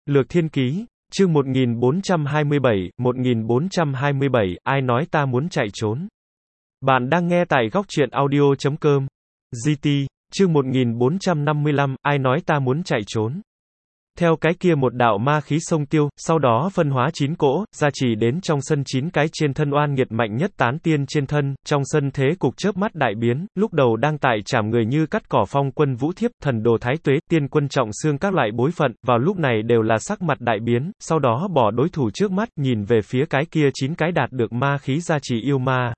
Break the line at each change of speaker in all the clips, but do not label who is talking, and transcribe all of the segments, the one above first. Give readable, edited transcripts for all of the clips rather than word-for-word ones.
Lược Thiên Ký, chương 1427, ai nói ta muốn chạy trốn. Bạn đang nghe tại góc truyện audio.com. GT, chương 1455, ai nói ta muốn chạy trốn. Theo cái kia một đạo ma khí sông tiêu, sau đó phân hóa 9 cỗ, gia trì đến trong sân 9 cái trên thân oan nghiệt mạnh nhất tán tiên trên thân, trong sân thế cục chớp mắt đại biến, lúc đầu đang tại chảm người như cắt cỏ phong quân vũ thiếp, thần đồ thái tuế, tiên quân trọng xương các loại bối phận, vào lúc này đều là sắc mặt đại biến, sau đó bỏ đối thủ trước mắt, nhìn về phía cái kia 9 cái đạt được ma khí gia trì yêu ma.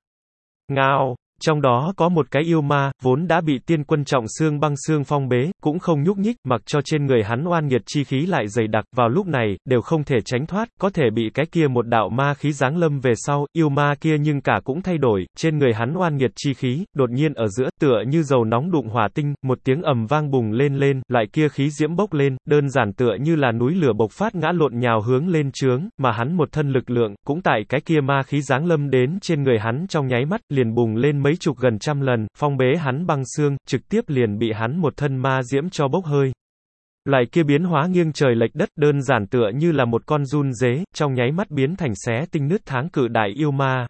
Ngao! Trong đó có một cái yêu ma, vốn đã bị tiên quân trọng xương băng xương phong bế, cũng không nhúc nhích, mặc cho trên người hắn oan nghiệt chi khí lại dày đặc, vào lúc này, đều không thể tránh thoát, có thể bị cái kia một đạo ma khí giáng lâm về sau, yêu ma kia nhưng cả cũng thay đổi, trên người hắn oan nghiệt chi khí, đột nhiên ở giữa, tựa như dầu nóng đụng hỏa tinh, một tiếng ầm vang bùng lên, loại kia khí diễm bốc lên, đơn giản tựa như là núi lửa bộc phát ngã lộn nhào hướng lên trướng, mà hắn một thân lực lượng, cũng tại cái kia ma khí giáng lâm đến trên người hắn trong nháy mắt, liền bùng lên mấy chục gần trăm lần, phong bế hắn băng xương, trực tiếp liền bị hắn một thân ma diễm cho bốc hơi. Loại kia biến hóa nghiêng trời lệch đất, đơn giản tựa như là một con giun dế, trong nháy mắt biến thành xé tinh nứt tháng cự đại yêu ma.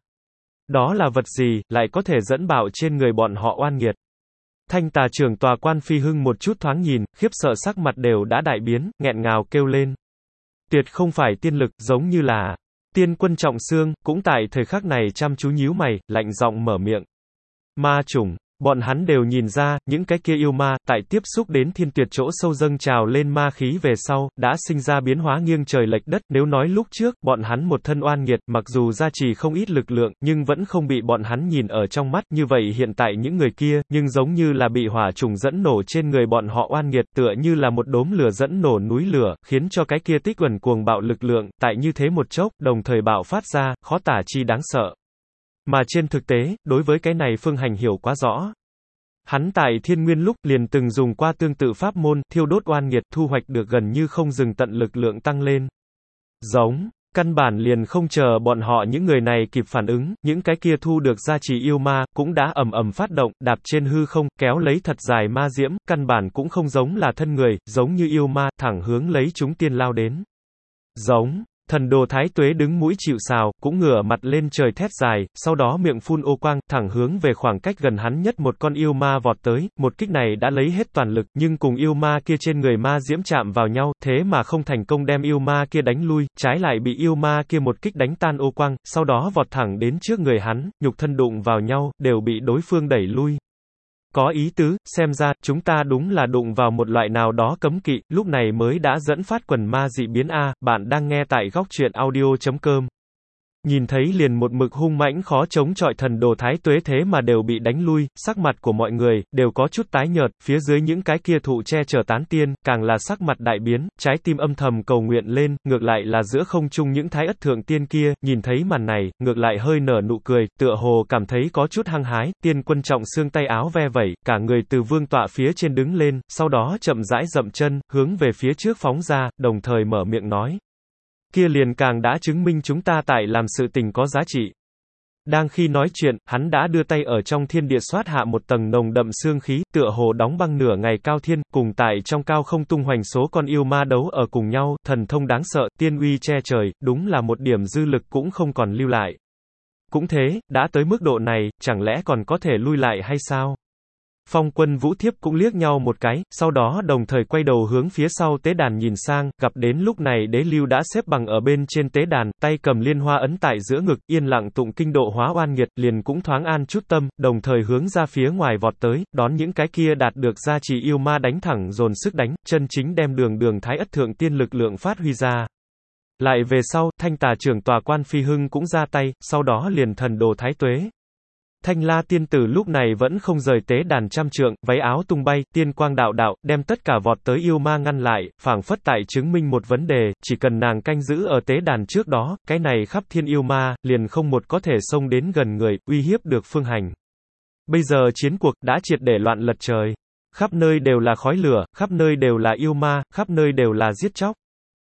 Đó là vật gì, lại có thể dẫn bạo trên người bọn họ oan nghiệt. Thanh Tà trưởng tòa quan Phi Hưng một chút thoáng nhìn, khiếp sợ sắc mặt đều đã đại biến, nghẹn ngào kêu lên. Tuyệt không phải tiên lực, giống như là tiên quân trọng xương, cũng tại thời khắc này chăm chú nhíu mày, lạnh giọng mở miệng. Ma chủng, bọn hắn đều nhìn ra, những cái kia yêu ma, tại tiếp xúc đến thiên tuyệt chỗ sâu dâng trào lên ma khí về sau, đã sinh ra biến hóa nghiêng trời lệch đất, nếu nói lúc trước, bọn hắn một thân oan nghiệt, mặc dù gia trì không ít lực lượng, nhưng vẫn không bị bọn hắn nhìn ở trong mắt, như vậy hiện tại những người kia, nhưng giống như là bị hỏa trùng dẫn nổ trên người bọn họ oan nghiệt, tựa như là một đốm lửa dẫn nổ núi lửa, khiến cho cái kia tích uẩn cuồng bạo lực lượng, tại như thế một chốc, đồng thời bạo phát ra, khó tả chi đáng sợ. Mà trên thực tế, đối với cái này Phương Hành hiểu quá rõ. Hắn tại Thiên Nguyên lúc liền từng dùng qua tương tự pháp môn, thiêu đốt oan nghiệt, thu hoạch được gần như không dừng tận lực lượng tăng lên. Giống, căn bản liền không chờ bọn họ những người này kịp phản ứng, những cái kia thu được gia trì yêu ma, cũng đã ầm ầm phát động, đạp trên hư không, kéo lấy thật dài ma diễm, căn bản cũng không giống là thân người, giống như yêu ma, thẳng hướng lấy chúng tiên lao đến. Giống. Thần đồ thái tuế đứng mũi chịu sào, cũng ngửa mặt lên trời thét dài, sau đó miệng phun ô quang, thẳng hướng về khoảng cách gần hắn nhất một con yêu ma vọt tới, một kích này đã lấy hết toàn lực, nhưng cùng yêu ma kia trên người ma diễm chạm vào nhau, thế mà không thành công đem yêu ma kia đánh lui, trái lại bị yêu ma kia một kích đánh tan ô quang, sau đó vọt thẳng đến trước người hắn, nhục thân đụng vào nhau, đều bị đối phương đẩy lui. Có ý tứ, xem ra, chúng ta đúng là đụng vào một loại nào đó cấm kỵ, lúc này mới đã dẫn phát quần ma dị biến A, bạn đang nghe tại góc truyện audio.com. Nhìn thấy liền một mực hung mãnh khó chống chọi thần đồ thái tuế thế mà đều bị đánh lui, sắc mặt của mọi người, đều có chút tái nhợt, phía dưới những cái kia thụ che chở tán tiên, càng là sắc mặt đại biến, trái tim âm thầm cầu nguyện lên, ngược lại là giữa không trung những thái ất thượng tiên kia, nhìn thấy màn này, ngược lại hơi nở nụ cười, tựa hồ cảm thấy có chút hăng hái, tiên quân trọng xương tay áo ve vẩy, cả người từ vương tọa phía trên đứng lên, sau đó chậm rãi dậm chân, hướng về phía trước phóng ra, đồng thời mở miệng nói. Kia liền càng đã chứng minh chúng ta tại làm sự tình có giá trị. Đang khi nói chuyện, hắn đã đưa tay ở trong thiên địa xoát hạ một tầng nồng đậm xương khí, tựa hồ đóng băng nửa ngày cao thiên, cùng tại trong cao không tung hoành số con yêu ma đấu ở cùng nhau, thần thông đáng sợ, tiên uy che trời, đúng là một điểm dư lực cũng không còn lưu lại. Cũng thế, đã tới mức độ này, chẳng lẽ còn có thể lui lại hay sao? Phong quân vũ thiếp cũng liếc nhau một cái, sau đó đồng thời quay đầu hướng phía sau tế đàn nhìn sang, gặp đến lúc này đế lưu đã xếp bằng ở bên trên tế đàn, tay cầm liên hoa ấn tại giữa ngực, yên lặng tụng kinh độ hóa oan nghiệt, liền cũng thoáng an chút tâm, đồng thời hướng ra phía ngoài vọt tới, đón những cái kia đạt được gia trì yêu ma đánh thẳng dồn sức đánh, chân chính đem đường thái ất thượng tiên lực lượng phát huy ra. Lại về sau, Thanh Tà trưởng tòa quan Phi Hưng cũng ra tay, sau đó liền thần đồ thái tuế. Thanh La tiên tử lúc này vẫn không rời tế đàn trăm trượng, váy áo tung bay, tiên quang đạo đạo, đem tất cả vọt tới yêu ma ngăn lại, phảng phất tại chứng minh một vấn đề, chỉ cần nàng canh giữ ở tế đàn trước đó, cái này khắp thiên yêu ma, liền không một có thể xông đến gần người, uy hiếp được Phương Hành. Bây giờ chiến cuộc đã triệt để loạn lật trời. Khắp nơi đều là khói lửa, khắp nơi đều là yêu ma, khắp nơi đều là giết chóc.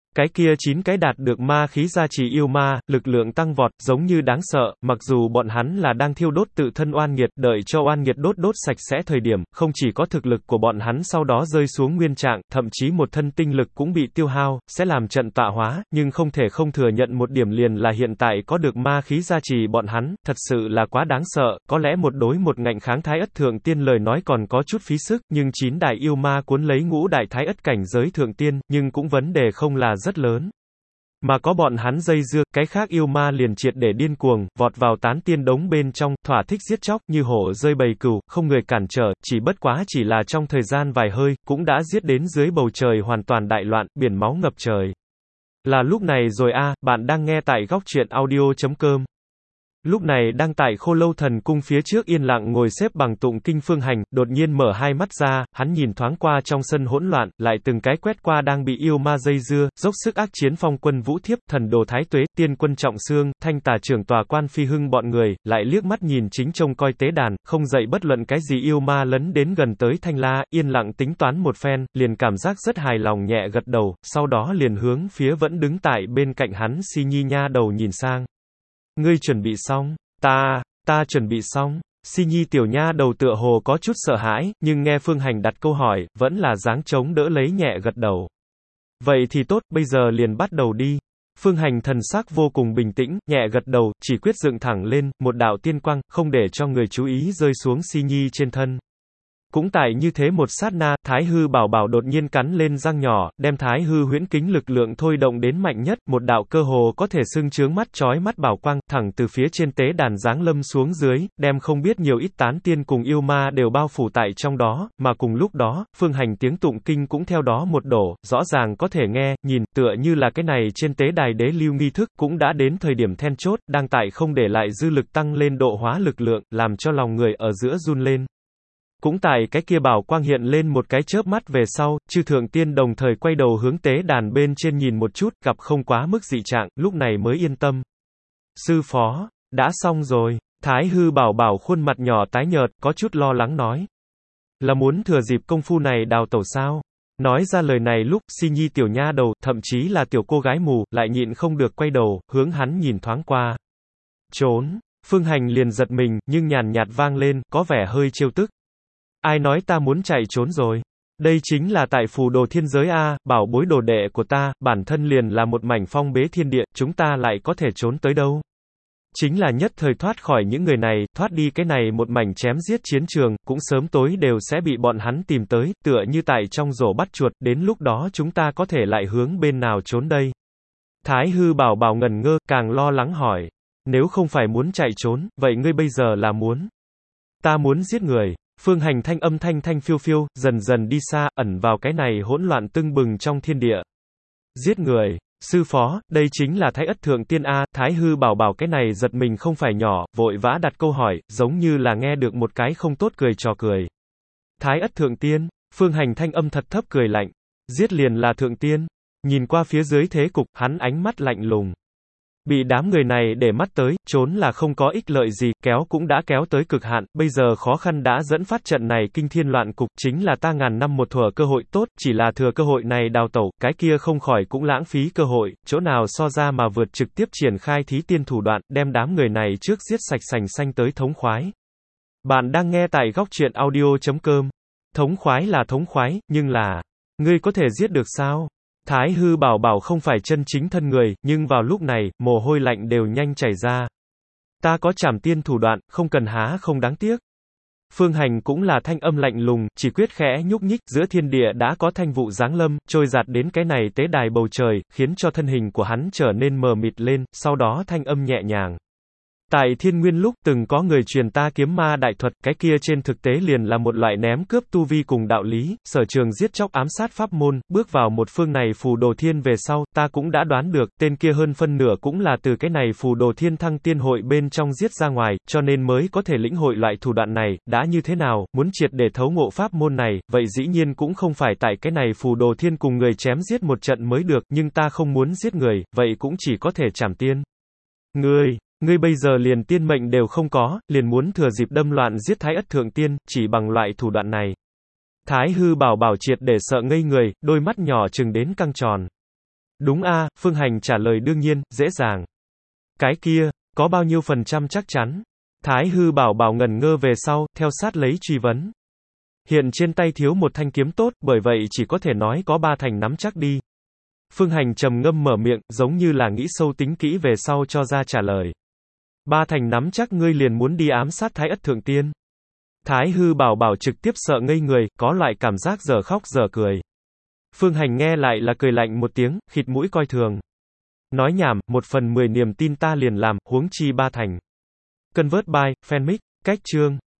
Cái kia 9 cái đạt được ma khí gia trì yêu ma, lực lượng tăng vọt, giống như đáng sợ, mặc dù bọn hắn là đang thiêu đốt tự thân oan nghiệt, đợi cho oan nghiệt đốt sạch sẽ thời điểm, không chỉ có thực lực của bọn hắn sau đó rơi xuống nguyên trạng, thậm chí một thân tinh lực cũng bị tiêu hao, sẽ làm trận tọa hóa, nhưng không thể không thừa nhận một điểm liền là hiện tại có được ma khí gia trì bọn hắn, thật sự là quá đáng sợ, có lẽ một đối một ngạnh kháng Thái Ất Thượng Tiên lời nói còn có chút phí sức, nhưng 9 đại yêu ma cuốn lấy ngũ đại Thái Ất cảnh giới Thượng Tiên, nhưng cũng vấn đề không là rất lớn. Mà có bọn hắn dây dưa, cái khác yêu ma liền triệt để điên cuồng, vọt vào tán tiên đống bên trong, thỏa thích giết chóc, như hổ rơi bầy cừu, không người cản trở, chỉ bất quá chỉ là trong thời gian vài hơi, cũng đã giết đến dưới bầu trời hoàn toàn đại loạn, biển máu ngập trời. Là lúc này rồi a, bạn đang nghe tại góc truyện audio.com. Lúc này đang tại Khô Lâu Thần Cung phía trước yên lặng ngồi xếp bằng tụng kinh Phương Hành, đột nhiên mở hai mắt ra, hắn nhìn thoáng qua trong sân hỗn loạn, lại từng cái quét qua đang bị yêu ma dây dưa, dốc sức ác chiến Phong Quân Vũ Thiếp, Thần Đồ Thái Tuế, Tiên Quân Trọng Xương, Thanh Tà Trưởng Tòa Quan Phi Hưng bọn người, lại liếc mắt nhìn chính trông coi tế đàn, không dậy bất luận cái gì yêu ma lấn đến gần tới Thanh La, yên lặng tính toán một phen, liền cảm giác rất hài lòng nhẹ gật đầu, sau đó liền hướng phía vẫn đứng tại bên cạnh hắn Si Nhi nha đầu nhìn sang. Ngươi chuẩn bị xong? Ta chuẩn bị xong. Si Nhi tiểu nha đầu tựa hồ có chút sợ hãi, nhưng nghe Phương Hành đặt câu hỏi, vẫn là dáng chống đỡ lấy nhẹ gật đầu. Vậy thì tốt, bây giờ liền bắt đầu đi. Phương Hành thần sắc vô cùng bình tĩnh, nhẹ gật đầu, chỉ quyết dựng thẳng lên, một đạo tiên quang, không để cho người chú ý rơi xuống Si Nhi trên thân. Cũng tại như thế một sát na, Thái Hư Bảo Bảo đột nhiên cắn lên răng nhỏ, đem Thái Hư huyễn kính lực lượng thôi động đến mạnh nhất, một đạo cơ hồ có thể xưng chướng mắt chói mắt bảo quang, thẳng từ phía trên tế đàn giáng lâm xuống dưới, đem không biết nhiều ít tán tiên cùng yêu ma đều bao phủ tại trong đó, mà cùng lúc đó, Phương Hành tiếng tụng kinh cũng theo đó một đổ, rõ ràng có thể nghe, nhìn, tựa như là cái này trên tế đài đế lưu nghi thức, cũng đã đến thời điểm then chốt, đang tại không để lại dư lực tăng lên độ hóa lực lượng, làm cho lòng người ở giữa run lên. Cũng tại cái kia bảo quang hiện lên một cái chớp mắt về sau, chư thượng tiên đồng thời quay đầu hướng tế đàn bên trên nhìn một chút, gặp không quá mức dị trạng, lúc này mới yên tâm. Sư phó, đã xong rồi. Thái Hư Bảo Bảo khuôn mặt nhỏ tái nhợt, có chút lo lắng nói. Là muốn thừa dịp công phu này đào tẩu sao? Nói ra lời này lúc, Si Nhi tiểu nha đầu, thậm chí là tiểu cô gái mù, lại nhịn không được quay đầu, hướng hắn nhìn thoáng qua. Trốn. Phương Hành liền giật mình, nhưng nhàn nhạt vang lên, có vẻ hơi trêu tức. Ai nói ta muốn chạy trốn rồi? Đây chính là tại phù đồ thiên giới a, bảo bối đồ đệ của ta, bản thân liền là một mảnh phong bế thiên địa, chúng ta lại có thể trốn tới đâu? Chính là nhất thời thoát khỏi những người này, thoát đi cái này một mảnh chém giết chiến trường, cũng sớm tối đều sẽ bị bọn hắn tìm tới, tựa như tại trong rổ bắt chuột, đến lúc đó chúng ta có thể lại hướng bên nào trốn đây? Thái Hư Bảo Bảo ngần ngơ, càng lo lắng hỏi. Nếu không phải muốn chạy trốn, vậy ngươi bây giờ là muốn? Ta muốn giết người. Phương Hành thanh âm thanh thanh phiêu phiêu, dần dần đi xa, ẩn vào cái này hỗn loạn tưng bừng trong thiên địa. Giết người, sư phó, đây chính là Thái Ất Thượng Tiên a. Thái Hư Bảo Bảo cái này giật mình không phải nhỏ, vội vã đặt câu hỏi, giống như là nghe được một cái không tốt cười trò cười. Thái Ất Thượng Tiên, Phương Hành thanh âm thật thấp cười lạnh. Giết liền là Thượng Tiên. Nhìn qua phía dưới thế cục, hắn ánh mắt lạnh lùng. Bị đám người này để mắt tới, trốn là không có ích lợi gì, kéo cũng đã kéo tới cực hạn, bây giờ khó khăn đã dẫn phát trận này kinh thiên loạn cục, chính là ta ngàn năm một thuở cơ hội tốt, chỉ là thừa cơ hội này đào tẩu, cái kia không khỏi cũng lãng phí cơ hội, chỗ nào so ra mà vượt trực tiếp triển khai thí tiên thủ đoạn, đem đám người này trước giết sạch sành xanh tới thống khoái. Bạn đang nghe tại góc truyện audio.com. Thống khoái là thống khoái, nhưng là, ngươi có thể giết được sao? Thái Hư Bảo Bảo không phải chân chính thân người, nhưng vào lúc này, mồ hôi lạnh đều nhanh chảy ra. Ta có trảm tiên thủ đoạn, không cần há không đáng tiếc. Phương Hành cũng là thanh âm lạnh lùng, chỉ quyết khẽ nhúc nhích, giữa thiên địa đã có thanh vụ giáng lâm, trôi giạt đến cái này tế đài bầu trời, khiến cho thân hình của hắn trở nên mờ mịt lên, sau đó thanh âm nhẹ nhàng. Tại Thiên Nguyên lúc từng có người truyền ta kiếm ma đại thuật, cái kia trên thực tế liền là một loại ném cướp tu vi cùng đạo lý, sở trường giết chóc ám sát pháp môn, bước vào một phương này phù đồ thiên về sau, ta cũng đã đoán được, tên kia hơn phân nửa cũng là từ cái này phù đồ thiên thăng tiên hội bên trong giết ra ngoài, cho nên mới có thể lĩnh hội loại thủ đoạn này, đã như thế nào, muốn triệt để thấu ngộ pháp môn này, vậy dĩ nhiên cũng không phải tại cái này phù đồ thiên cùng người chém giết một trận mới được, nhưng ta không muốn giết người, vậy cũng chỉ có thể trảm tiên. Ngươi bây giờ liền tiên mệnh đều không có, liền muốn thừa dịp đâm loạn giết Thái Ất Thượng Tiên, chỉ bằng loại thủ đoạn này. Thái Hư Bảo Bảo triệt để sợ ngây người, đôi mắt nhỏ trừng đến căng tròn. Đúng a, Phương Hành trả lời đương nhiên, dễ dàng. Cái kia, có bao nhiêu phần trăm chắc chắn? Thái hư bảo bảo ngẩn ngơ về sau, theo sát lấy truy vấn. Hiện trên tay thiếu một thanh kiếm tốt, bởi vậy chỉ có thể nói có 3 thành nắm chắc đi. Phương Hành trầm ngâm mở miệng, giống như là nghĩ sâu tính kỹ về sau cho ra trả lời. 3 thành nắm chắc ngươi liền muốn đi ám sát Thái Ất Thượng Tiên. Thái hư bảo bảo trực tiếp sợ ngây người, có loại cảm giác dở khóc dở cười. Phương Hành nghe lại là cười lạnh một tiếng, khịt mũi coi thường. Nói nhảm, 1/10 niềm tin ta liền làm, huống chi 3 thành. Convert by, fanmic, cách chương.